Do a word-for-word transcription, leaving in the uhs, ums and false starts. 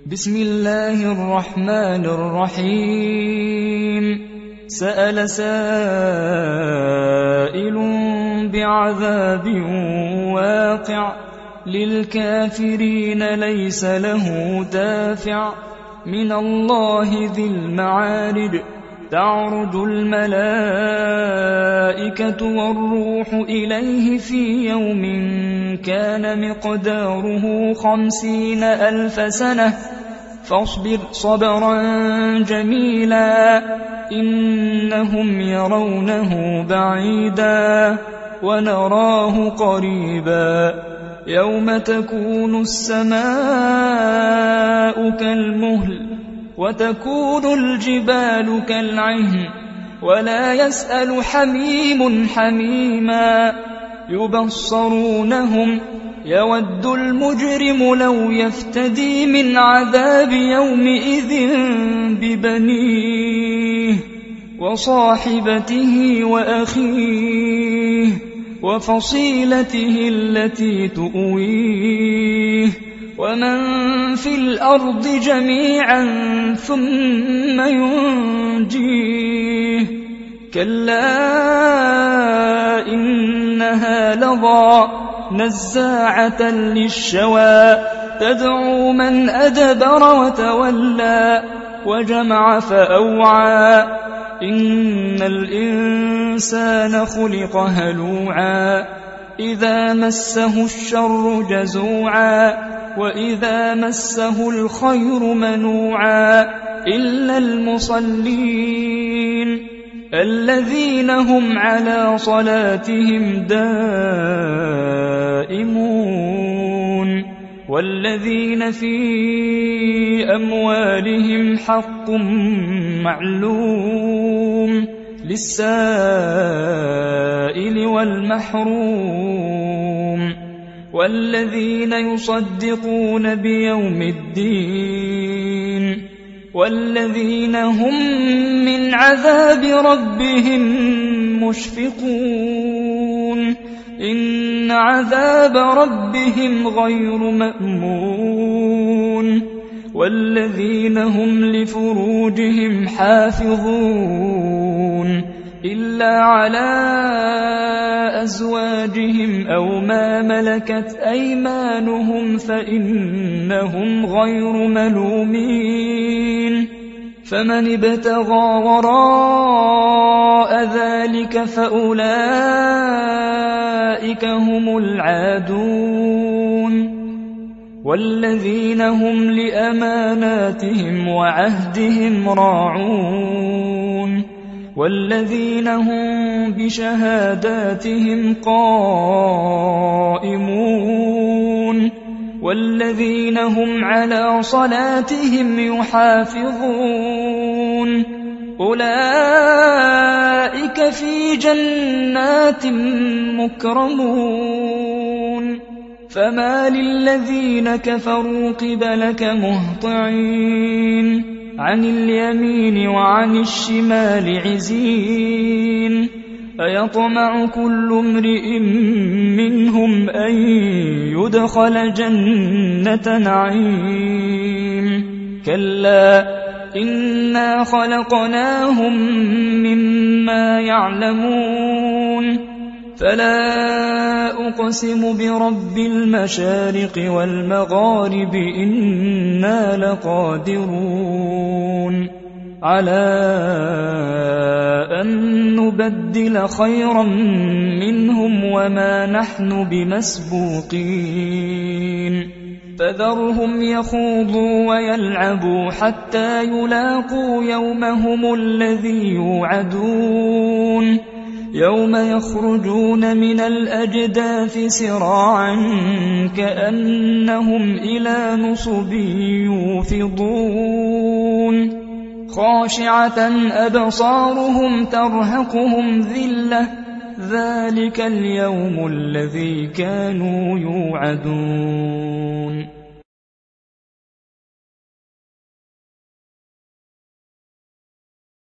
بسم الله الرحمن الرحيم سأل سائل بعذاب واقع للكافرين ليس له دافع من الله ذي المعارج تعرج الملائكة والروح إليه في يوم كان مقداره خمسين ألف سنة فاصبر صبرا جميلا إنهم يرونه بعيدا ونراه قريبا يوم تكون السماء كالمهل وتكون الجبال كالعهن ولا يسأل حميم حميما يبصرونهم يود المجرم لو يفتدي من عذاب يومئذ ببنيه وصاحبته وأخيه وفصيلته التي تؤويه ومن في الأرض جميعا ثم ينجيه كلا إنها لظى نزاعة للشوى تدعو من أدبر وتولى وجمع فأوعى إن الإنسان خلق هلوعا إذا مسه الشر جزوعا وإذا مسه الخير منوعا إلا المصلين الذين هم على صلاتهم دائمون والذين في أموالهم حق معلوم للسائل والمحروم والذين يصدقون بيوم الدين والذين هم من عذاب ربهم مشفقون إن عذاب ربهم غير مأمون والذين هم لفروجهم حافظون إلا على أزواجهم أو ما ملكت أيمانهم فإنهم غير ملومين فمن ابتغى وراء ذلك فأولئك هم العادون والذين هم لأماناتهم وعهدهم راعون والذين هم بشهاداتهم قائمون والذين هم على صلاتهم يحافظون أولئك في جنات مكرمون فما للذين كفروا قبلك مهطعين عن اليمين وعن الشمال عزين أيطمع كل امرئ منهم أن يدخل جنة نعيم كلا إنا خلقناهم مما يعلمون فلا أقسم برب المشارق والمغارب إنا لقادرون على أن نبدل خيرا منهم وما نحن بمسبوقين فذرهم يخوضوا ويلعبوا حتى يلاقوا يومهم الذي يوعدون يوم يخرجون من الأجداث سراعا كأنهم إلى نصب يوفضون خاشعة أبصارهم ترهقهم ذلة ذلك اليوم الذي كانوا يوعدون